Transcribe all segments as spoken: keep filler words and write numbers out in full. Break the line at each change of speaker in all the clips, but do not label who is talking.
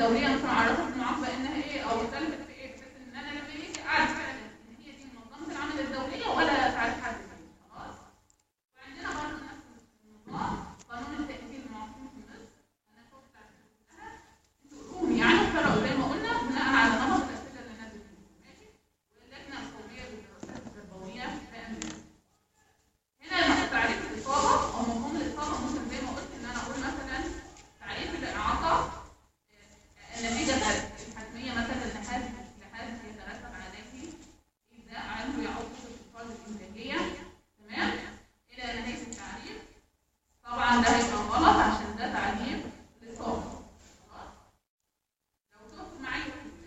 الدوليه مثلا عرفت المعاق بانها ايه او اختلفت في ايه، بحيث ان انا لما يجي اعرف فعلا ان هي دي منظمه العمل الدوليه ولا تعريف حد ثاني. خلاص. وعندنا برضه نفس النظام قانون التاهيل المعاقين في مصر. انا شفت تعريفها تقولهم يعني فرقوا زي ما قلنا بناء على نمط الاسئله اللي نازل فيهم. ماشي. واللجنه القوميه للدراسات التربويه في هنا تعريف الاصابه او مفهوم الاصابه ممكن زي ما قلت ان انا اقول مثلا تعريف الاعاقه النتيجه الحتميه مثلا لحادث لحادث يترتب عليه اذا عنده يعوق الفرد الانتاجيه. تمام. الى نهايه التعريف. طبعا ده هيبقى غلط عشان ده تعريف الاصابه. خلاص. لو تقف معايا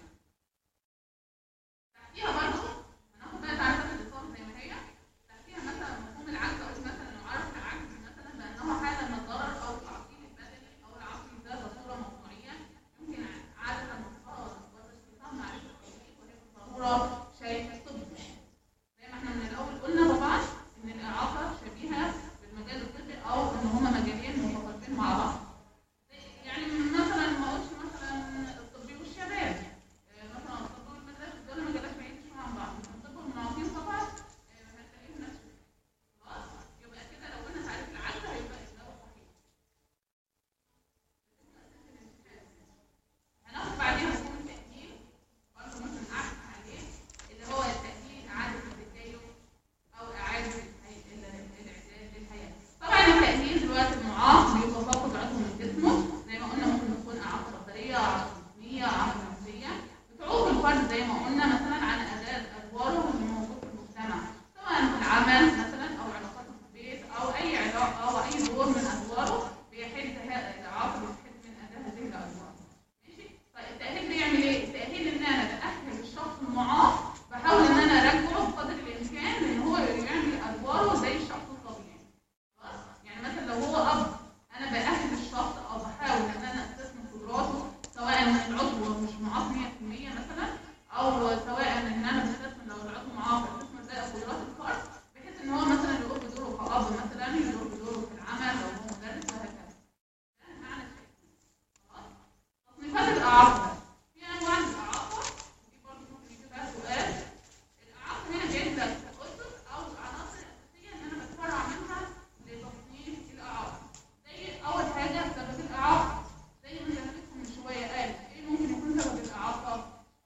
تحتيها برضه هناخد بقى تعريفات الاصابه زي ما هي. تحتيها مثلا مفهوم العجز، اقول مثلا انه عرف العجز مثلا بانه حاله من الضرر او التعطيل البدني او العقلي ذات صوره مصنوعيه يمكن عاده مفسره واستخدام معرفه التوظيف وهي ضروره شيء طبي. زي ما احنا من الاول قلنا طبعا ان الاعاقه شبيهه بالمجال الطبي او ان هما مجالين متقاربين مع بعض. يعني مثلا ما اقولش مثلا الطبي والشباب، مثلا الطب والمدرسه دول مجالات بعيده شويه عن بعض. الطب والمعاقين طبعا هتلاقيهم نفس. خلاص. يبقى كده لو قلنا تعريف العجز هيبقى اجابه صحيحه. هناخد بعدين مفهوم التأهيل برضه ممكن اعرف عليه اللي هو التأهيل اعاده التكيف او اعاده الاعداد للحياه. طبعا التأهيل دلوقتي المعاق بيبقى فاقد عضو من جسمه زي ما قلنا، ممكن تكون اعاقه بصريه، اعاقه جسميه، اعاقه نفسيه بتعوق الفرد زي ما قلنا مثلا عن اداء ادواره اللي موجود في المجتمع، سواء في العمل مثلا او علاقاته في البيت او اي علاقه او اي دور من ادواره بيحد هذا الاعاقه بيحد من اداء هذه الادوار. ماشي. طيب التأهيل بيعمل ايه؟ التأهيل ان انا باهل الشخص المعاق، بحاول ان انا ارجعه بقدر الامكان ان هو يعمل ادواره زي الشخص الطبيعي. خلاص. يعني مثلا لو هو اب انا باهل الشخص او بحاول ان انا استثمر قدراته، سواء ان العضو مش معاق مية في المية مثلا او سواء ان انا بستثمر لو العضو معاق بستثمر زي قدرات الفرد بحيث ان هو مثلا يقوم بدوره كأب مثلا، يقوم بدوره في العمل لو هو مدرس وهكذا. ده معنى الشيء. خلاص. تصنيفات الاعاقه. في انواع من الاعاقه دي برضه ممكن يجي فيها سؤال. الاعاقه هنا جايب لك اسس او عناصر اساسيه ان انا بتفرع منها لتصنيف الاعاقه. زي اول حاجه سبب الاعاقه، زي ما درستكم من شويه قال ايه ممكن يكون سبب الاعاقه؟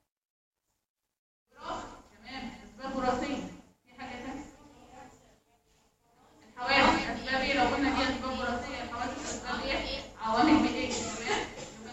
وراثه. تمام. اسباب وراثيه. في حاجه ثانيه؟ الحوادث. اسباب ايه لو قلنا دي اسباب وراثيه؟ الحوادث اسباب ايه؟ عوامل بيئيه. تمام.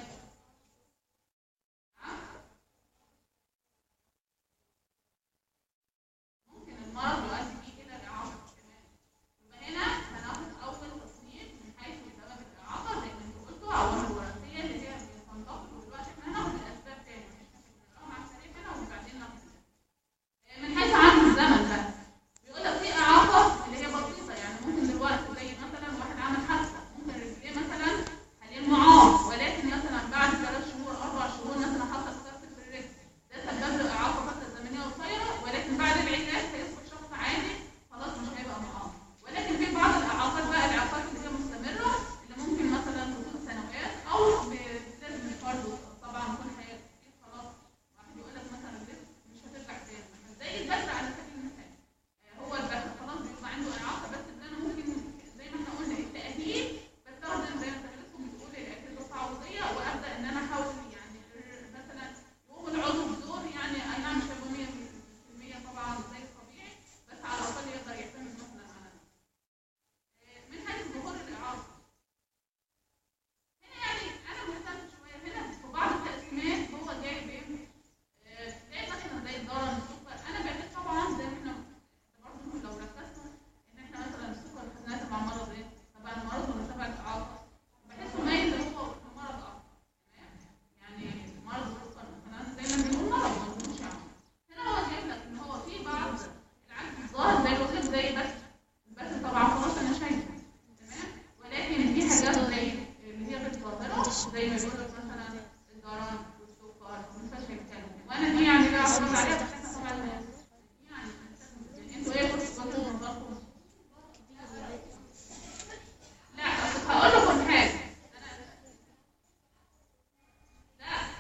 ممكن المرض يؤدي بيه الى الاعاقه. تمام. يبقى هنا هناخد اول تصنيف من حيث سبب الاعاقه زي ما انتوا قلتوا عوامل وراثيه اللي هي بتنتقل، ودلوقتي احنا هناخد الاسباب تاني مش هنقراهم على السريع كده وبعدين ناخد من حيث عامل الزمن بقى. بيقول لك في اعاقه اللي هي بسيطه، يعني ممكن دلوقتي زي مثلا واحد عمل حادثه ممكن رجليه مثلا حاليا معاق، ولكن مثلا بعد ثلاث شهور اربع شهور مثلا حصل كسر في الرجل، ده سبب له اعاقه فتره زمنيه قصيره، ولكن بعد العلاج هيصبح شخص عادي خلاص مش هيبقى معاق. ولكن في بعض الاعاقات بقى الاعاقات اللي هي مستمره اللي ممكن مثلا تكون سنوات او لازم الفرد طبعا كل حياته خلاص. واحد يقول لك مثلا الجسم مش هترجع تاني زي البتر على سبيل المثال. هو البتر خلاص بيبقى عنده اعاقه، بس ان انا ممكن زي ما احنا قلنا التاهيل بستخدم زي ما درستكم بتقول الاجهزه التعويضيه وابدا ان انا احاول يعني مثلا يقوم العضو بدور يعني اي نعم مش هيبقى مية في المية طبعا زي الطبيعي، بس على الاقل يقدر يعتمد مثلا على نفسه. من حيث ظهور الاعاقه هنا يعني انا مهتم شويه هنا في بعض التقسيمات. هو جايب ايه؟ زي مثلا زي الضرر السكر. انا بعتقد طبعا زي ما احنا برضه لو ركزنا ان احنا مثلا السكر خدناه تبع مرض ايه؟ تبع المرض ولا تبع الاعاقه؟ بحسه مايل هو مرض اكتر. تمام. يعني مرض السكر مثلا زي ما بنقول مرض ما بنقولش عمل. هنا هو جايب لك ان هو في بعض العجز الظاهر زي ما قلت زي بس بس طبعا خلاص انا شايفه. تمام. ولكن في حاجات زي اللي هي بالظاهره زي ما بيقول لك مثلا الضرر والسكر والفشل الكلوي، وانا دي يعني لا اعترض عليها، بس احنا طبعا يعني انتوا ايه كنتوا بتقولوا نظامكم؟ لا بس هقول لكم حاجه. لا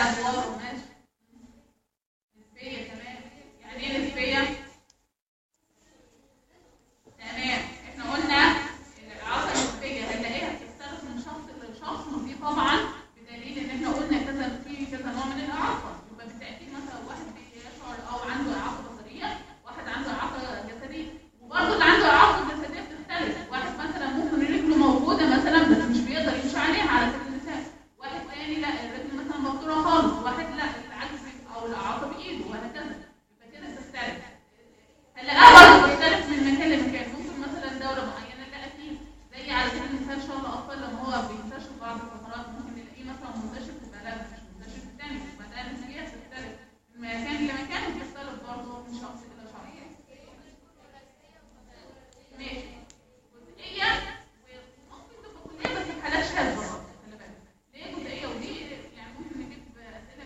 ادواره ماشي. نسبيه تمام. يعني ايه نسبيه؟ تمام. احنا قلنا الاعاقه النسبيه هنلاقيها بتختلف من شخص لشخص، ودي طبعا بدليل ان احنا قلنا كذا في كذا نوع من الاعاقه. يبقى بالتاكيد مثلا واحد بيشعر او عنده اعاقه بصريه، واحد عنده اعاقه جسديه، وبرضه اللي عنده اعاقه جسديه بتختلف. واحد مثلا ممكن رجله موجوده مثلا بس مش بيقدر يمشي عليها على سبيل المثال، واحد تاني لا الرجل مثلا مقطوعه خالص، واحد لا العجز او الاعاقه بايده، وهكذا. يبقى كده بتختلف. هنلاقيها برضه بتختلف من مكان لمكان. ممكن مثلا دوله معينه لا اكيد زي على سبيل المثال شغل الاطفال لما هو بينتشر بعض الفترات ممكن نلاقيه مثلا منتشر في بلد مش منتشر في الثاني. يبقى ده النسبيه بتختلف من مكان لمكان، وبتختلف برضه من شخص الى شخص. ماشي. جزئيه وممكن تبقى كليه بس في حالات شاذه برضه، خلي بالك. ليه جزئيه ودي يعني ممكن نجيب اسئله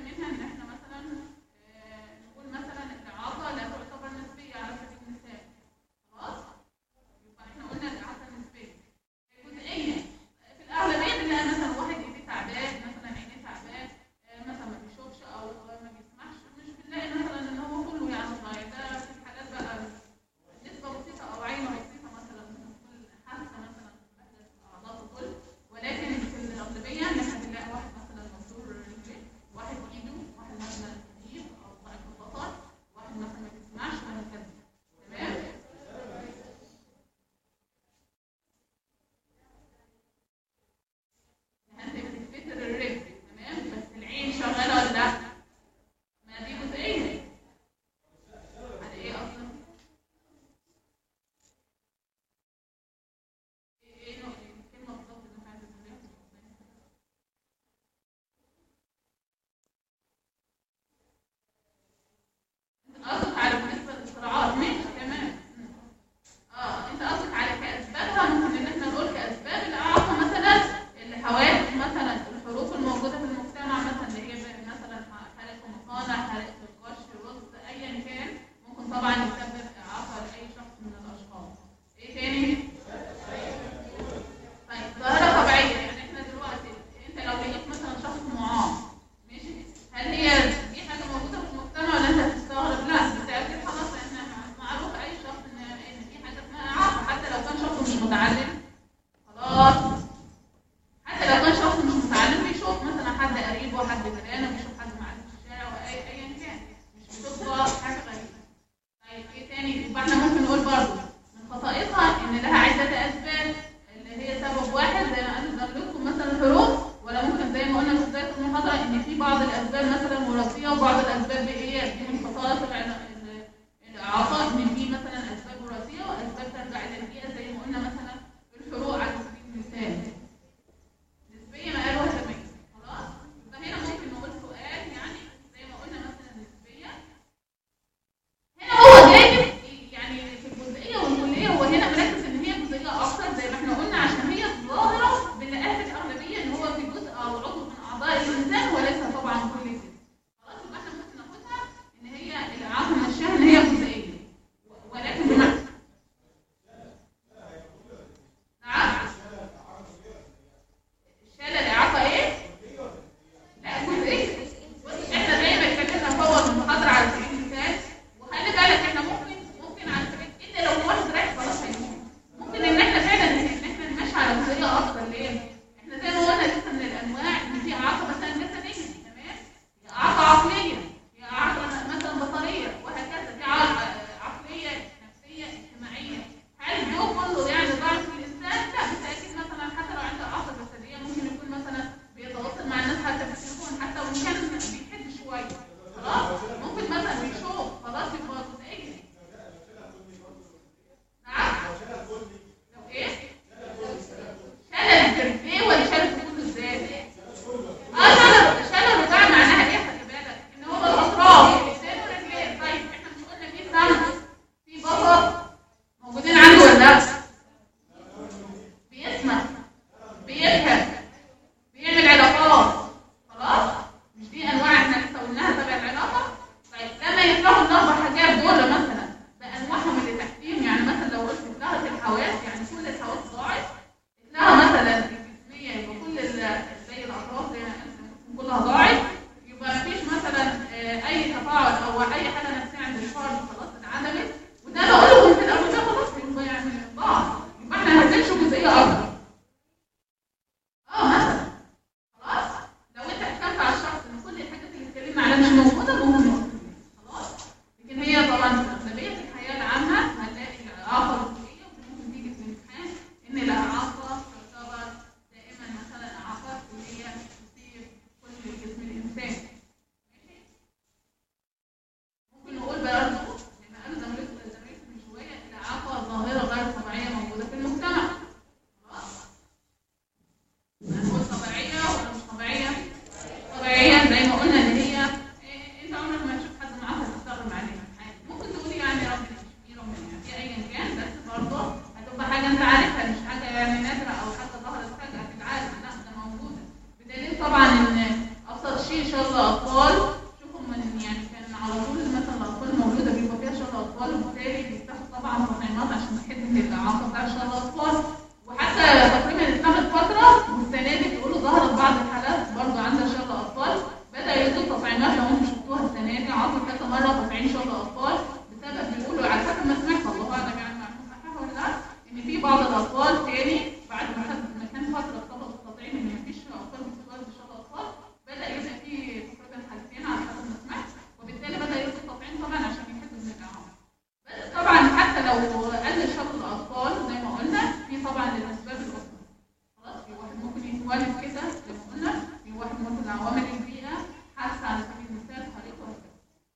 بدليل طبعا ان ابسط شيء شر اطفال، شوفوا من يعني كان على طول مثلا الاطفال المولوده بيبقى فيها شر اطفال، وبالتالي بيفتحوا طبعا تطعيمات عشان تحد من الاعاقه بتاع شر الاطفال. وحتى تقريبا اتنمت فتره والسنه دي بيقولوا ظهرت بعض الحالات برضه عندها شر اطفال، بدا يدوا تطعيمات. لو انتم شفتوها السنه دي عطوا كذا مره تطعيم شر اطفال بسبب بيقولوا على حسب ما سمعت، الله اعلم يعني معلومه صحيحه ولا لا، ان في بعض الاطفال تاني بعد ما خد- ما كان فتره ارتبط التطعيم ان مفيش اطفال بتتولد بشر اطفال، بدا يبقى في تقريبا حالتين على حسب ما سمعت، وبالتالي بدا يدوا التطعيم طبعا عشان يحدوا من الاعاقه. بس طبعا حتى لو قل شر الاطفال زي ما قلنا في طبعا الاسباب الاخرى. خلاص في واحد ممكن يتولد كده زي ما قلنا، في واحد ممكن عوامل البيئه حاسه على سبيل المثال طريق وهكذا.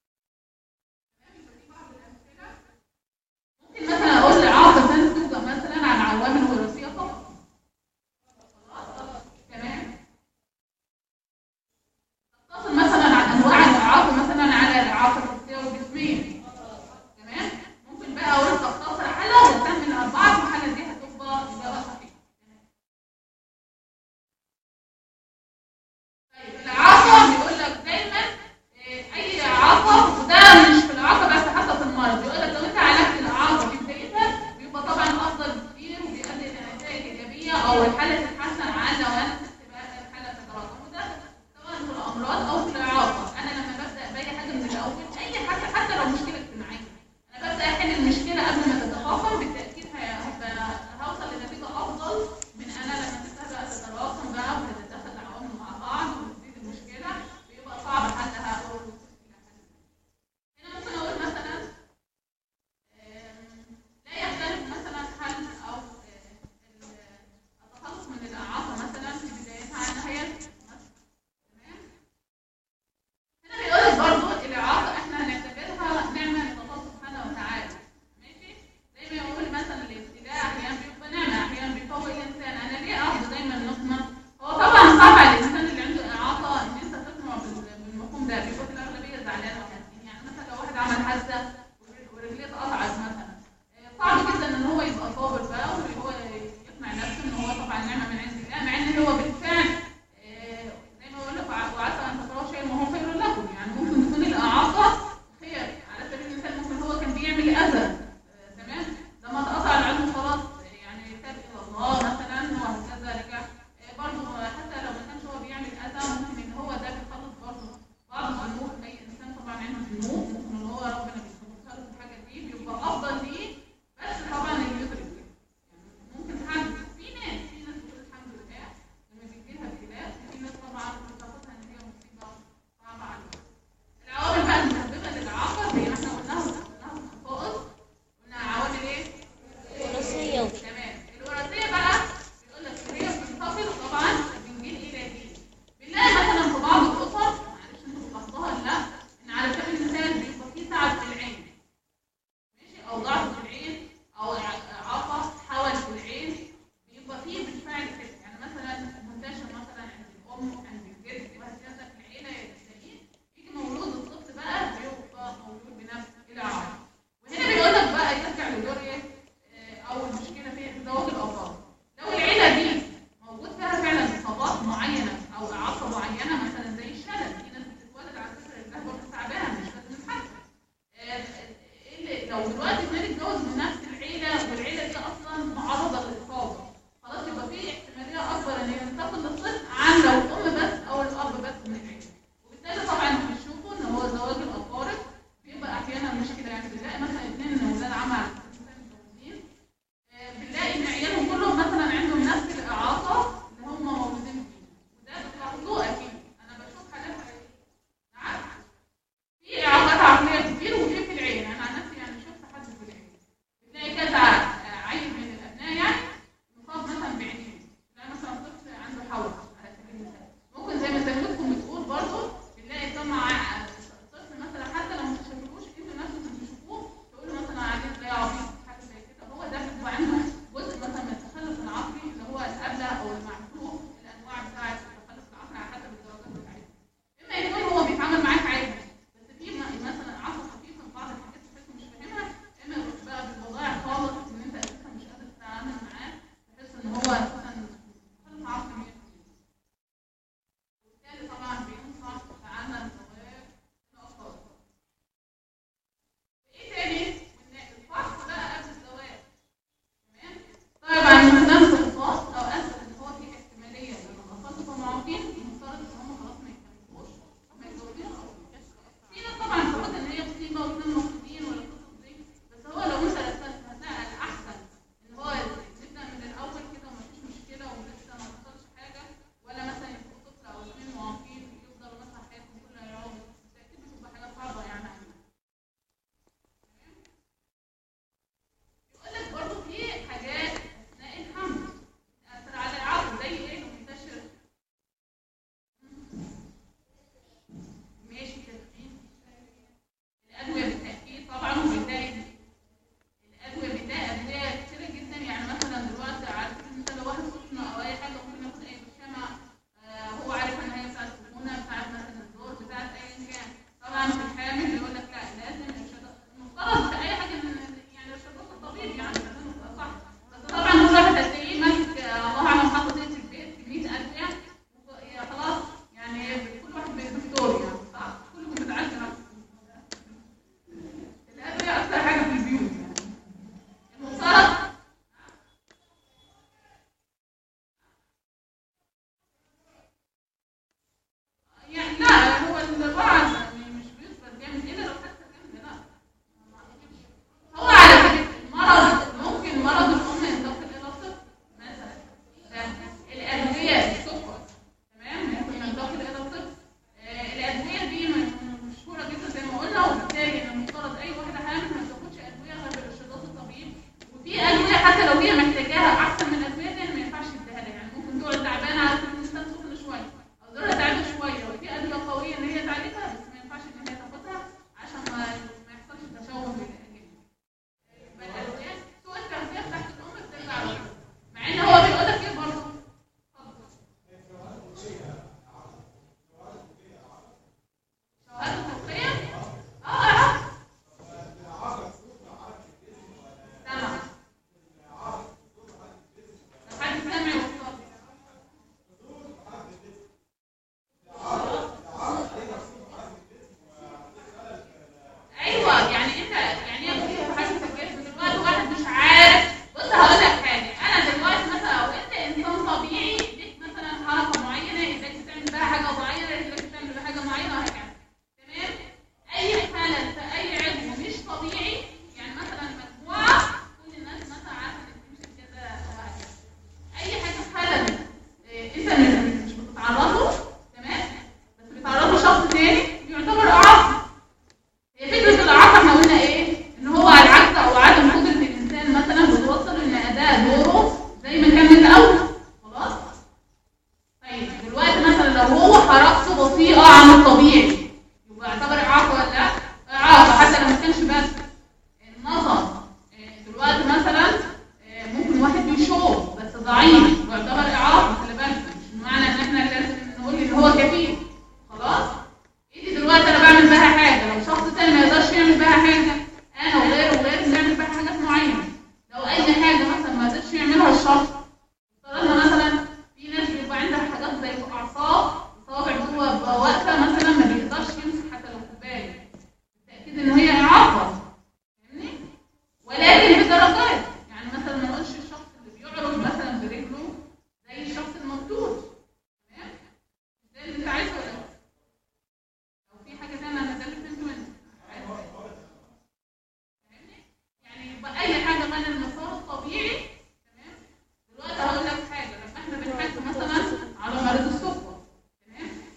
ممكن مثلا اقول اعاقه تنتج مثلا عن عوامل وراثيه فقط. تمام. تتصل مثلا عن انواع الاعاقه مثلا على الاعاقه النفسيه والجسميه. تمام. ممكن بقى اقول تختصر حاله وتكمل اربعه في الحاله دي هتبقى اجابه صحيحه. طيب الاعاقه بيقول لك دايما آه، اي اعاقه، وده مش في الاعاقه بس حتى في المرض، بيقول لك لو انت عالجت الاعاقه في بدايتها بيبقى طبعا افضل بكتير وبيؤدي الى نتائج ايجابيه، او الحاله تتحسن عن لو انا تبقى الحاله تتراكم. وده سواء في الامراض او في الاعاقه. انا لما ببدا باي حاجه من الاول، اي حتى حتى لو مشكله اجتماعيه، انا ببدا احل المشكله قبل ما تتفاقم، بالتاكيد هيبقى هوصل لنتيجه افضل من انا لما تبدا تتراكم بقى وتتدخل العوامل مع بعض وتزيد المشكله، بيبقى صعب حلها او هنا ممكن اقول مثلا آم، لا يختلف مثلا حل او آه، التخلص من الاعاقه مثلا في بدايتها عن نهايتها. تمام. هنا بيقول لك برضه الاعاقه احنا هنعتبرها نعمه من الله سبحانه وتعالى. ماشي. زي ما يقول مثلا الابتلاء احيانا بيبقى نعمه، احيانا بيقوي الانسان. انا ليه اخذ دايما نقمه؟ هو طبعا صعب على الانسان اللي عنده اعاقه ان انت تقنعه بال- بالمفهوم ده، بيبقى في الاغلبيه زعلان وحزين. يعني مثلا لو واحد عمل حادثه ورجليه اتقطعت مثلا، آه، صعب جدا ان هو يبقى صابر بقى وهو يقنع نفسه ان هو طبعا نعمه من عند الله، مع ان هو بالفعل آه، زي ما بقول لك وعسى ان تكرهوا شيئا وهو خير لكم. يعني ممكن تكون الاعاقه خير، على سبيل المثال ممكن هو كان بيعمل اذى، آه، تمام، لما اتقطع العضو خلاص يعني تاب الى الله مثلا وهكذا رجع. آه، برضه حتى لو ما كانش هو بيعمل اذى، ممكن ان هو ده بيخلص برضه بعض الذنوب. اي انسان طبعا عنده ذنوب ممكن ان هو ربنا بيغفرها له في الحاجه دي، بيبقى افضل ليه. بس طبعا يدرك يعني ممكن حد في ناس في ناس بتقول الحمد لله لما بيجي لها ابتلاء، وفي ناس طبعا بتاخدها ان هي مصيبه صعبه عليها. العوامل بقى المسببه للاعاقه زي ما احنا قلناها قلناها في الخصائص، قلنا عوامل ايه؟
وراثية.
تمام. الوراثيه بقى بيقول لك هي بتنتقل طبعا من جيل الى جيل. بنلاقي مثلا في بعض الاسر، معلش انتوا بتلاحظوها ولا لا، ان على سبيل المثال بيبقى في تعب في العين، ماشي، او ضعف في العين، او اعاقه حول في العين، بيبقى فيه بالفعل كده. يعني مثلا منتشر مثلا عند الام عند الجد وهكذا في العيله تلاقيه يجي مولود الطفل بقى بيبقى مولود بنفس الاعاقه. وهنا بيقول لك بقى يرجع لدور ايه؟ آه، او المشكله في تزاوج الافراد. لو العيله دي موجود فيها فعلا اصابات معينه او اعاقه معينه مثلا زي الشلل، في ناس بتتولد على فكره رجلها برضه تعبانه مش لازم نتحكم. آه، اللي لو دلوقتي اتنين اتجوز من نفس العيله والعيله دي اصلا معرضه للاصابه، خلاص يبقى في احتماليه اكبر ان هي تنتقل للطفل عن لو الام بس او الاب بس من العيله. وبالتالي طبعا بنشوفوا ان هو زواج الاقارب بيبقى احيانا مشكله. يعني بنلاقي مثلا اثنين ولاد عم على سبيل المثال متجوزين، آه، بنلاقي ان عيالهم كلهم مثلا عندهم نفس الاعاقه اللي هم مولودين فيها، وده بتلاحظوه اكيد. انا بشوف حالات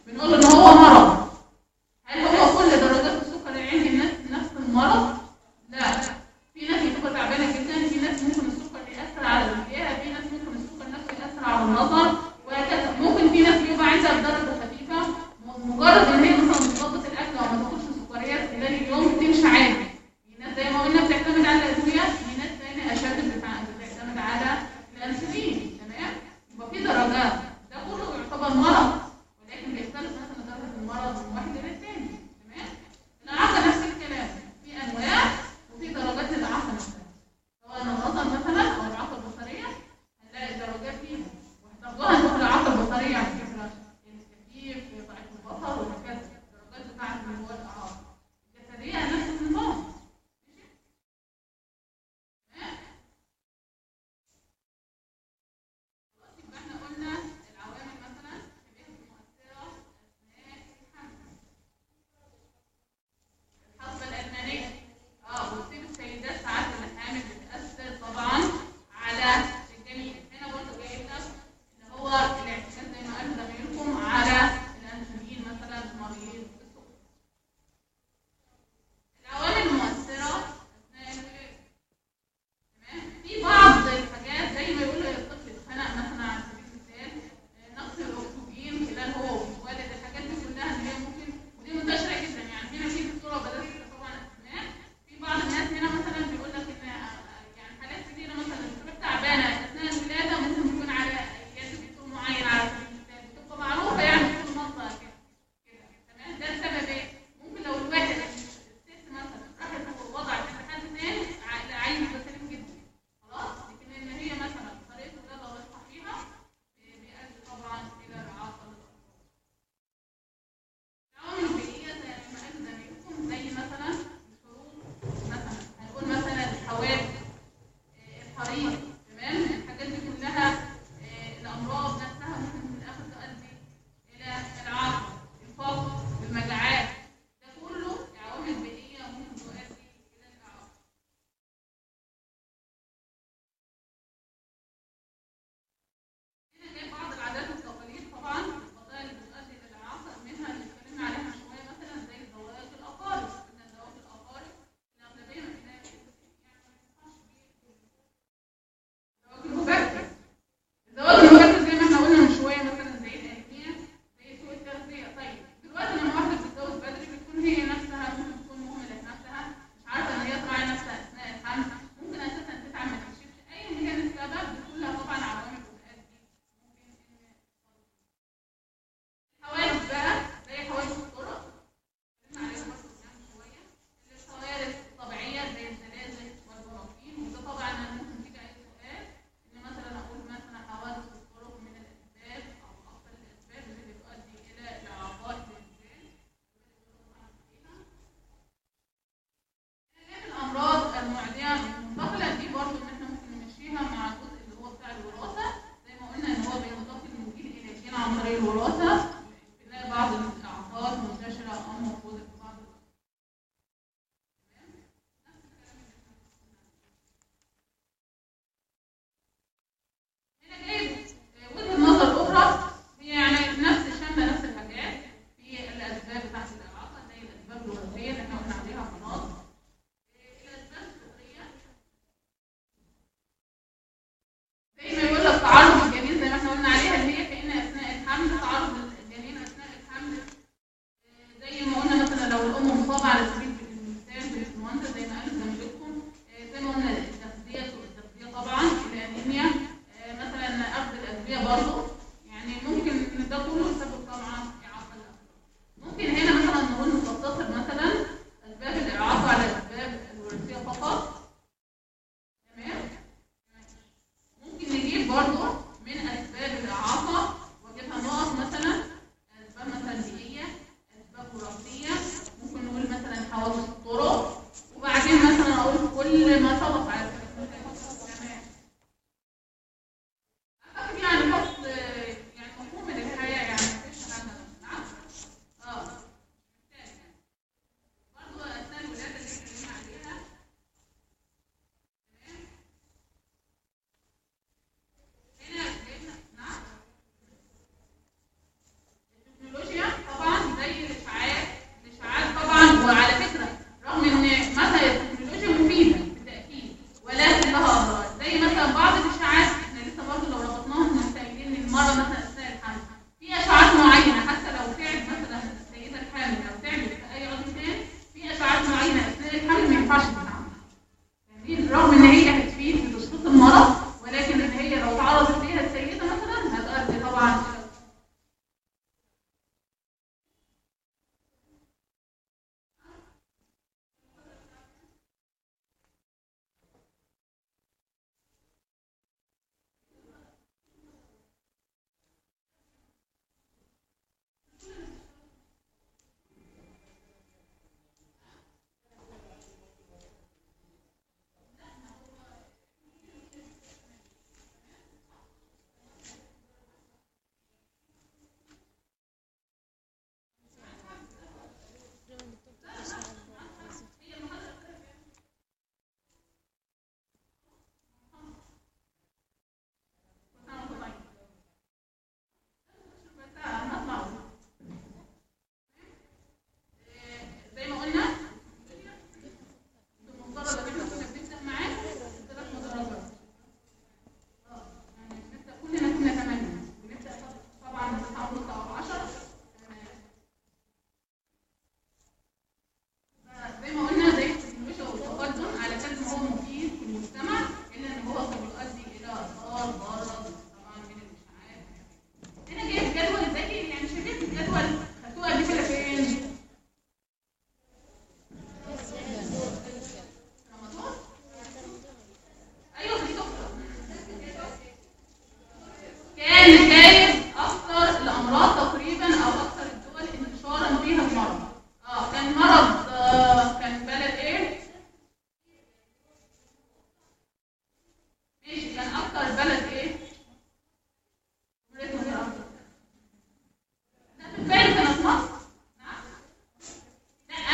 بنقول ان هو مرض. هل هو كل درجات السكر اللي عندي الناس نفس المرض؟ لا، في ناس بتبقى تعبانه جدا، في ناس ممكن السكر ياثر على الرئه، في ناس ممكن السكر نفسه ياثر على النظر، وهكذا. ممكن في ناس بيبقى عندها بدرجه خفيفه مجرد ان هي مثلا بتظبط الاكل او ما تاكلش سكريات خلال اليوم بتمشي عادي. في ناس زي ما قلنا بتعتمد على الادويه، في ناس ثانيه اشد بتعتمد على الانسولين. تمام؟ يبقى في درجات، ده كله يعتبر مرض، ولكن بيختلف مثلا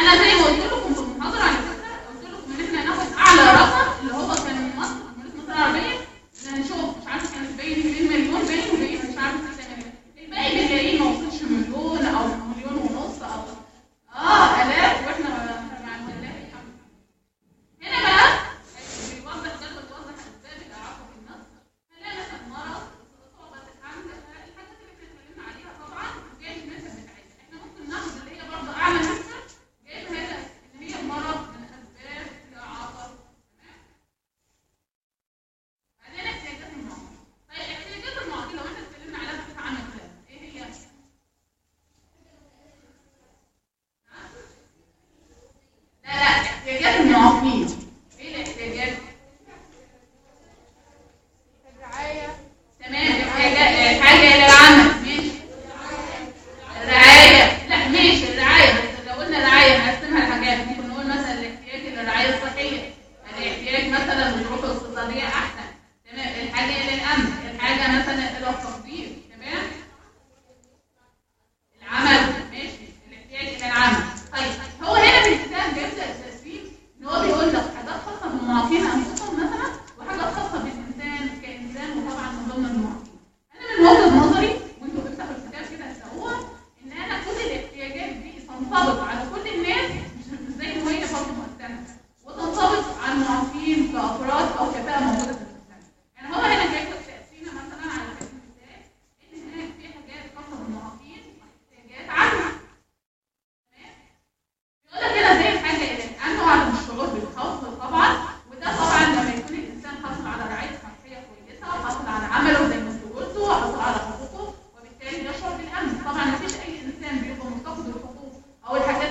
انا زي ما قلت لكم في المحاضره على فكره، قلت لكم ان احنا هناخد اعلى رقم اللي هو كان من مصر، جمهوريه مصر العربيه، هنشوف مش عارفه كانت باين اتنين مليون باين وباين مش عارفه ستة مليون، الباقي بالجايين ما وصلش مليون او مليون ونص او اه الاف، واحنا مع الاف الحمد لله. هنا بقى بيوضح ده بيوضح اسباب الاعاقه في النص. هنلاقي مثلا مرض، صعوبه الحمل، الحاجات اللي احنا اتكلمنا عليها طبعا جايه من النسب بتاعتها. احنا ممكن ناخد اللي هي برضه اعلى نسبه جايبه هنا ان هي مرض من اسباب الاعاقه. تمام. بعدين احتياجات المعاقين. طيب احتياجات المعاقين لو احنا اتكلمنا عليها بصفه عامه كده ايه هي؟ لا لا احتياجات المعاقين ايه الاحتياجات؟
الرعاية.
تمام. احتياجات حاجه الى العمل ماشي. الرعايه لا ماشي الرعايه، بس لو قلنا الرعايه هنقسمها لحاجات، ممكن نقول مثلا الاحتياج الى الرعايه الصحيه، الاحتياج مثلا للظروف الاقتصاديه احسن. تمام. الحاجه الى الامن، الحاجه مثلا الى التقدير. تمام. العمل ماشي، الاحتياج الى العمل. طيب هو هنا في الكتاب بيبدا التقسيم ان هو بيقول لك حاجات خاصه بالمعاقين انفسهم مثلا، وحاجات خاصه بالانسان كانسان، وطبعا من ضمن المعاقين. انا من وجهه نظري وانتوا بتفتحوا الكتاب كده هتلاقوها ان انا كل الاحتياجات دي تنطبق على كل الناس، مش زي ما هي برضه مقسمه، وتنطبق على المعاقين كافراد او كفاءه موجوده في المجتمع. يعني هو هنا جايب لك تقسيمه مثلا على سبيل المثال ان هناك في حاجات خاصه بالمعاقين واحتياجات عامه. يقول لك كده زي الحاجه الى الامن وعدم الشعور بالخوف طبعا، وده طبعا لما يكون الانسان حاصل على رعايه صحيه كويسه، وحاصل على عمله زي ما انتوا قلتوا، وحاصل على حقوقه، وبالتالي يشعر بالامن. طبعا ما فيش اي انسان بيبقى مفتقد الحقوق او الحاجات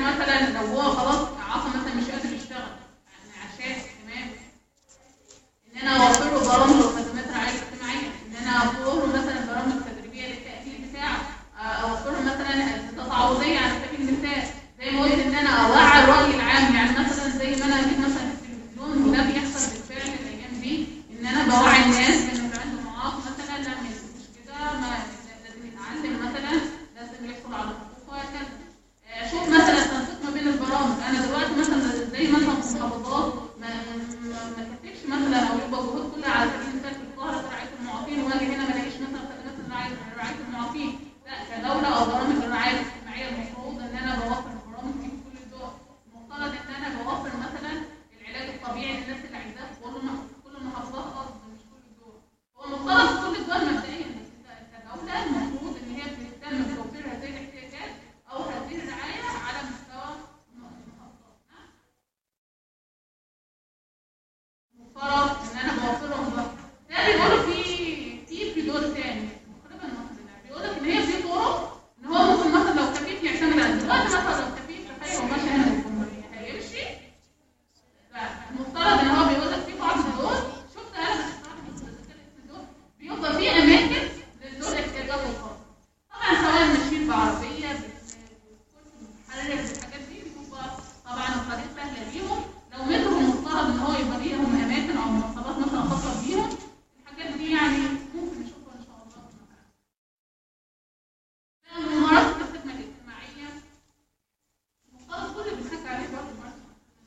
مثلا لو هو خلاص عصا مثلا مش قادر يشتغل يعني عشان تمام ان انا اوفر له برامج وخدمات رعايه اجتماعيه، ان انا اوفر له مثلا برامج تدريبيه للتاهيل بتاعه، اوفر له مثلا تطوعيه على سبيل المثال، زي ما قلت ان انا اوعي الراي العام، يعني مثلا زي ما انا جيت مثلا في التلفزيون وده بيحصل بالفعل الايام دي، ان انا بوعي الناس بان اللي عنده معاق مثلا لا ما يمشيش كده، ما لازم يتعلم مثلا، لازم يحصل على حقوقه وهكذا. شوف مثلا التنسيق ما بين البرامج، انا دلوقتي مثلا زي مثلا في المحافظات ما ما كتبش مثلا او يبقى جهود كلها على سبيل المثال في القاهره رعايه المعاقين، واجي هنا ما الاقيش مثلا خدمات رعايه رعايه المعاقين، لا كدوله او برامج الرعايه الاجتماعيه المفروض ان انا بوفر البرامج دي في كل الدول، المفترض ان انا بوفر مثلا العلاج الطبيعي للناس اللي عايزاه في كل كل المحافظات قصدي مش كل الدول، هو المفترض في كل الدول مبدئيا، بس كدوله المفروض ان هي بتهتم بتوفير هذه الاحتياجات او هذه الرعايه على مستوى المحافظات. مفترض ان انا بوفرهم بقى. ده بيقولوا في في في دول تاني تقريبا مثلا بيقول لك ان هي في طرق ان هو ممكن مثلا لو خفيف يعتمد على دلوقتي مثلا لو خفيف تخيل هو ماشي هنا الجمهوريه هيمشي، المفترض ان هو بيقول لك في بعض الدول شفت انا بس الدول بيبقى في اماكن للدول الاحتياجات الخاصه، طبعا سواء ماشيين بعربيه متحرك الحاجات دي بتبقى طبعا الطريق سهله ليهم، لو مترو المفترض ان هو يبقى ليهم اماكن او مواصلات مثلا خاصه بيهم، الحاجات دي يعني ممكن نشوفها ان شاء الله. ده ممارسه الخدمه الاجتماعيه المفترض كل اللي بنحكي عليه برضه ممارسه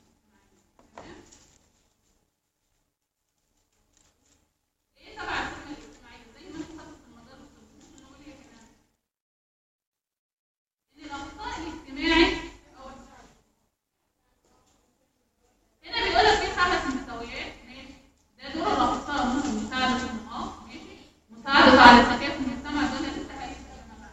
ايه تبع الخدمه الاجتماعيه زي ما انت حاطط في المدارس ممكن نقول ايه كمان ان الاخطاء الاجتماعي هنا بيقول لك في خمس مستويات ماشي، ده دور الاخصائي ممكن مساعده المعاق ماشي، مساعده على تكافؤ المجتمع ده لسه هيتكلم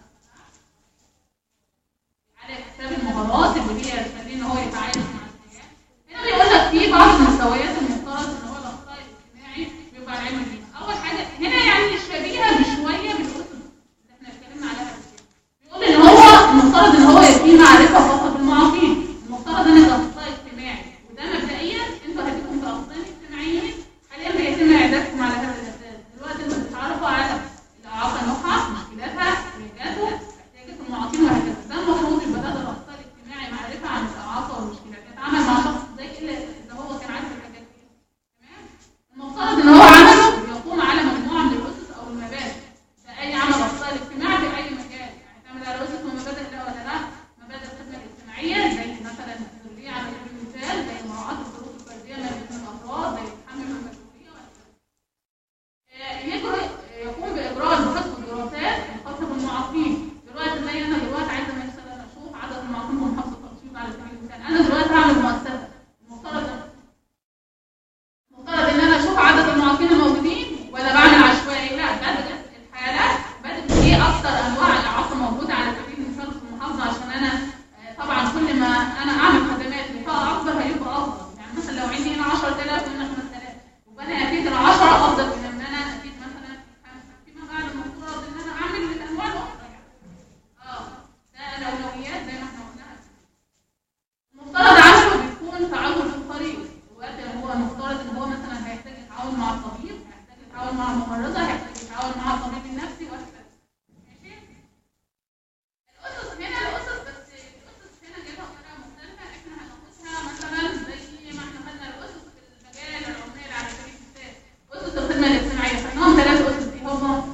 على حساب المهارات اللي هي تخليه ان هو يتعايش مع الحياه. هنا بيقول لك في بعض المستويات المفترض ان هو الاخصائي الاجتماعي بيبقى علم بيها. اول حاجه هنا يعني شبيهه بشويه بالاسس اللي احنا اتكلمنا عليها قبل كده، بيقول ان هو المفترض ان هو يبقى فيه معرفه خاصه بالمعاقين، المفترض ان الاخصائي الاجتماعي وده مبدئيا انتوا هتبقوا كاخصائيين اجتماعيين حاليا بيتم اعدادكم على هذا الاساس، دلوقتي انتوا بتتعرفوا على الاعاقه نوعها مشكلاتها احتياجاتها احتياجات المعاقين وهكذا، ده المفروض يبقى ده الاخصائي الاجتماعي معرفه عن الاعاقه والمشكلات، يتعامل مع شخص زي الا اذا هو كان عارف الحاجات دي تمام، المفترض ان هو عمله بيقوم على مجموعه من الاسس او المبادئ، ده اي عمل اخصائي اجتماعي في اي مجال يعتمد على اسس ومبادئ لا ولا لا، مبادئ الخدمه الاجتماعيه زي مثلا التدريب على سبيل المثال، زي مراعاه الظروف الفرديه ما بين الافراد، زي تحمل المسؤوليه وهكذا. يجري يقوم باجراء البحوث والدراسات الخاصه بالمعاقين، دلوقتي زي انا دلوقتي عايزه مثلا اشوف عدد المعاقين في محافظه اسيوط على سبيل المثال، انا دلوقتي هعمل مؤسسه، المفترض المفترض ان انا اشوف عدد المعاقين الموجودين ولا بعمل عشوائي، لا بدات الحالات بدات ايه اكثر انواع الاعاقه موجوده على سبيل المثال في المحافظه، عشان انا طبعا كل ما انا اعمل خدمات لفئه اكبر هيبقى افضل، يعني مثلا لو عندي هنا عشرة آلاف وهنا خمسة آلاف يبقى انا اكيد ال عشرة افضل من ان انا اكيد مثلا خمسة، فيما بعد المفترض ان انا اعمل للانواع الاخرى يعني اه ده الاولويات زي ما احنا قلنا، المفترض عمله بيكون تعاون في الطريق، دلوقتي هو المفترض ان هو مثلا هيحتاج يتعاون مع الطبيب، هيحتاج يتعاون مع الممرضه، هيحتاج يتعاون مع الطبيب النفسي وهكذا ماشي. الاسس هنا الاسس بس الاسس هنا جايبها بطريقه مختلفه، احنا هناخدها مثلا زي ما احنا خدنا الاسس في المجال العمال على سبيل المثال، اسس الخدمه الاجتماعيه خدناهم ثلاث اسس، ايه هم؟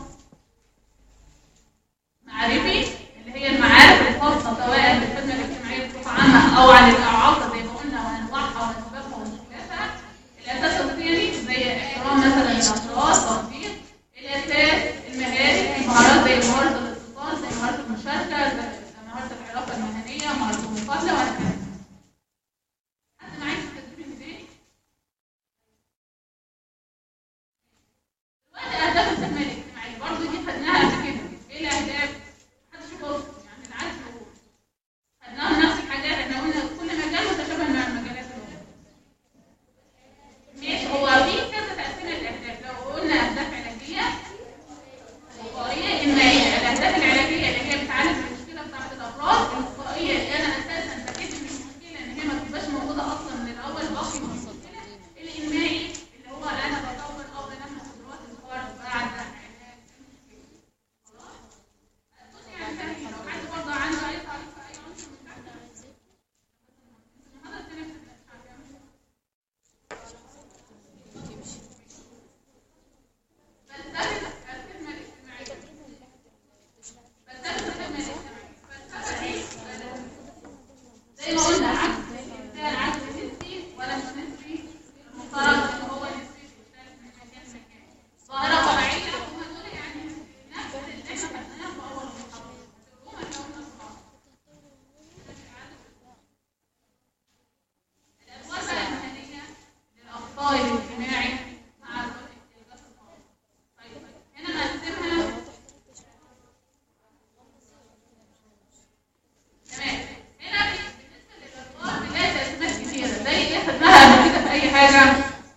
معرفي اللي هي المعارف الخاصه سواء بالخدمه الاجتماعيه بصفه عامه او عن الاعاقه زي ما قلنا وانواعها واسبابها ومشكلاتها، الاساس الثاني زي احترام مثلا الاشخاص تقدير، الاساس المهاري المهارات زي مهاره الاتصال زي مهاره المشاركه زي مهاره العلاقه المهنيه مهاره المقابله وهكذا. حد معايا في التدريب الميداني؟ دلوقتي اهداف الخدمه الاجتماعيه برضه دي خدناها قبل كده، ايه الاهداف؟ محدش يبص يعني العكس هو خدناها نفس الحاجات، احنا قلنا كل مجال اي حاجه.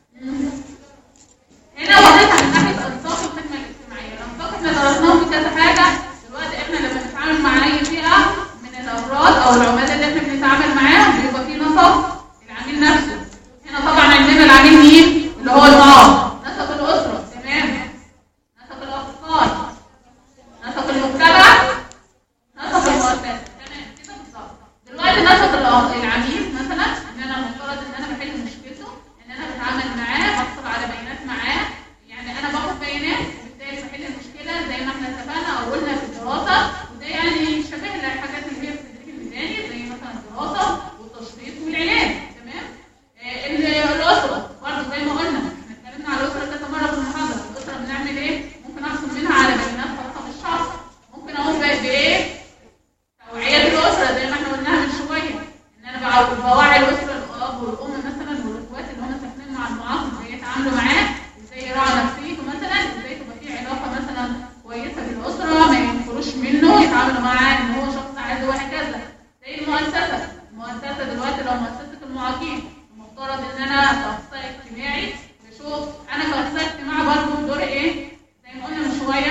هنا واخدها من ناحيه انصاف الخدمه الاجتماعيه. الانصاف احنا درسناهم في كذا حاجه. دلوقتي احنا لما بنتعامل مع اي فئه من الافراد او العملاء اللي احنا بنتعامل معاهم بيبقى في نصب العميل نفسه. هنا طبعا عندنا العميل مين؟ اللي هو المعاق، نسب الاسره، تمام، نسب الاطفال، نسب المجتمع، نسب المؤسسه، تمام كده بالظبط. دلوقتي نسب العميل مثلا ان انا المفترض ان انا بحل مشكلته، ان انا بتعامل معاه، بحصل على بيانات معاه، يعني انا باخد بيانات وبالتالي بحل المشكله زي ما احنا اتفقنا او قلنا في الدراسه. وده يعني شبه الحاجات اللي هي في التدريب الميداني زي مثلا الدراسه والتشخيص والعلاج، تمام. آه الاسره برضه زي ما قلنا، احنا اتكلمنا على الاسره كذا مره في المحاضره. الاسره بنعمل ايه؟ ممكن احصل منها على بيانات خاصه بالشخص، ممكن اقوم بايه؟ توعيه الاسره زي ما احنا قلناها من شويه، ان انا بوعي الاسره، الاب والام مثلا والاخوات اللي هم ساكنين مع المعاق ازاي يتعاملوا معاه، ازاي يراعوا نفسيته مثلا، ازاي تبقى في علاقه مثلا كويسه بالاسره، ما ينفروش منه، يتعاملوا معاه ان هو شخص عادي وهكذا. زي المؤسسه، المؤسسه دلوقتي لو مؤسسه المعاقين المفترض ان انا كاخصائي اجتماعي بشوف انا كاخصائي اجتماعي برضه دوري ايه؟ زي ما قلنا من شويه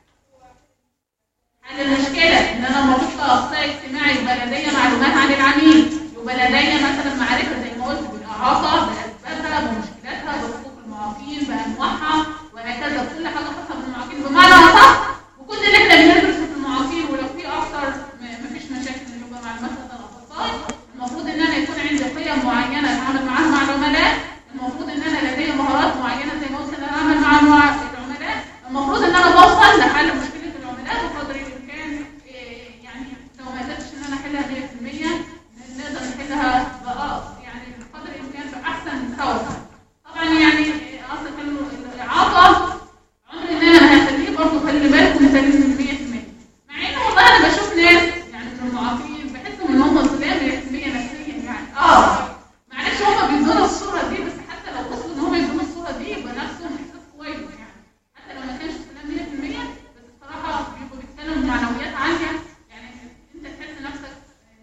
حل المشكله، ان انا المفروض كاخصائي اجتماعي يبقى لدي معلومات عن العميل، يبقى لدي مثلا معرفه زي ما قلت بالاعاقه، باسبابها، بمشكلاتها، بحقوق المعاقين، بانواعها وهكذا، كل حاجه خاصه بالمعاقين بمعنى اصح. وكل اللي احنا بندرسه في المعاقين ولو في اكثر مفيش مشاكل ان يبقى معلومات الاخصائي. المفروض ان انا يكون عندي قيم معينه اتعامل معاها مع العملاء، المفروض ان انا لدي مهارات معينه زي ما قلت ان انا اعمل مع العملاء، المفروض ان انا بوصل لحل مشكله العملاء بقدر الامكان. يعني لو ما قدرتش ان انا احلها مية في المية نقدر نحلها بقى يعني بقدر الامكان باحسن مستوى. طبعا يعني اصل كلمه الاعاقه عمري ان انا هخليه برضه خلي بالكم سليم مية في المية، مع ان والله انا بشوف ناس يعني من المعاقين بحسهم ان هم سلام مية في المية نفسيا يعني اه معلش هم بيدونا الصوره دي، بس حتى لو وصلوا ان هم يدونا الصوره دي يبقى نفسهم احساس كويس يعني، حتى لو ما كانش سلام مية في المية بس الصراحه بيبقوا بيتكلموا بمعنويات عاليه، يعني انت تحس نفسك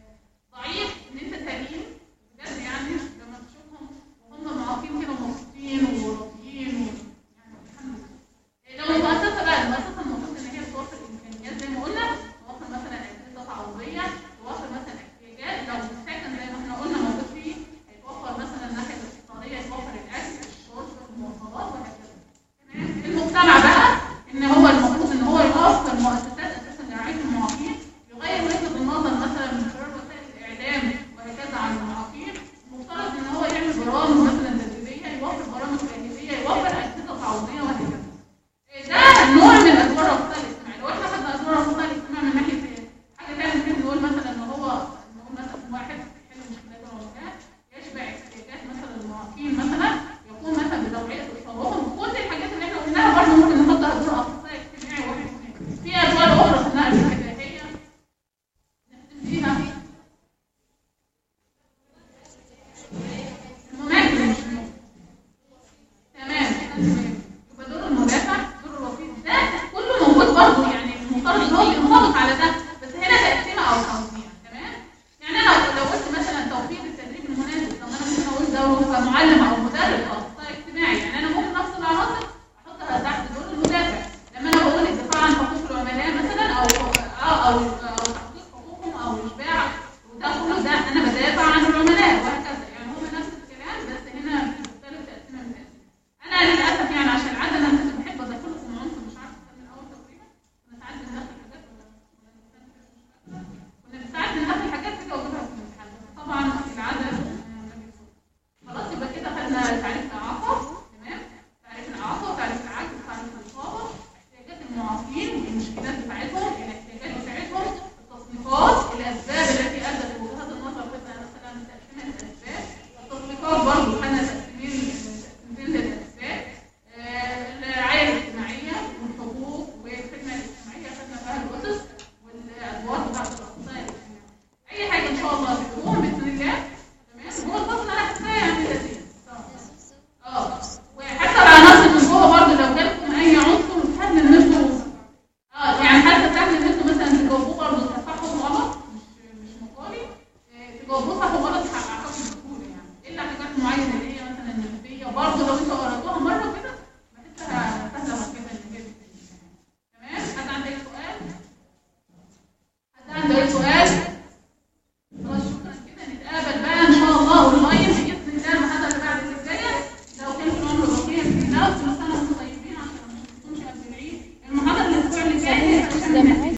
ضعيف ان انت سليم بجد يعني لما تشوفهم وهم معاقين كده مبسوطين وراضيين يعني الحمد لله. لو المؤسسه بقى المؤسسه المفروض ان هي توفر امكانيات زي ما قلنا، توفر مثلا اجهزه تعويضيه، توفر مثلا احتياجات، لو السكن زي ما احنا قلنا موجود فيه هيتوفر مثلا الناحيه الاقتصاديه، يتوفر الاكل، الشرب، المواصلات وهكذا. تمام. المجتمع بقى ان هو المفروض ان هو يوفر مؤسسات اساسا لرعايه المعاقين، يغير وجهه النظر مثلا من خلال وسائل الاعلام وهكذا عن المعاقين. المفترض ان هو يعمل برامج مثلا تدريبيه، يوفر برامج تاهيليه، يوفر اجهزه تعويضيه وهكذا. ده نوع من ادوار الاخصائي الاجتماعي. لو احنا خدنا ادوار الاخصائي الاجتماعي من ناحيه حاجه ثانيه ممكن نقول مثلا ان هو نقول مثلا واحد يحل مشكلات العملاء، يشبع احتياجات مثلا المعاقين، مثلا يقوم مثلا بتوعيه اصابهم، كل الحاجات اللي احنا قلناها برضه ممكن نحطها دور اخصائي اجتماعي واحد اثنين. في ادوار اخرى خدناها قبل كده هي نختم بيها المماثل مش الممثل. تمام. يبقى دور المدافع، دور الوسيط، ده كله موجود برضه، يعني المفترض ان هو ينطبق على ده، بس هنا تقسيمه او توزيع. تمام. يعني انا لو قلت مثلا توفير التدريب المناسب، طب انا ممكن اقول دوره كمعلم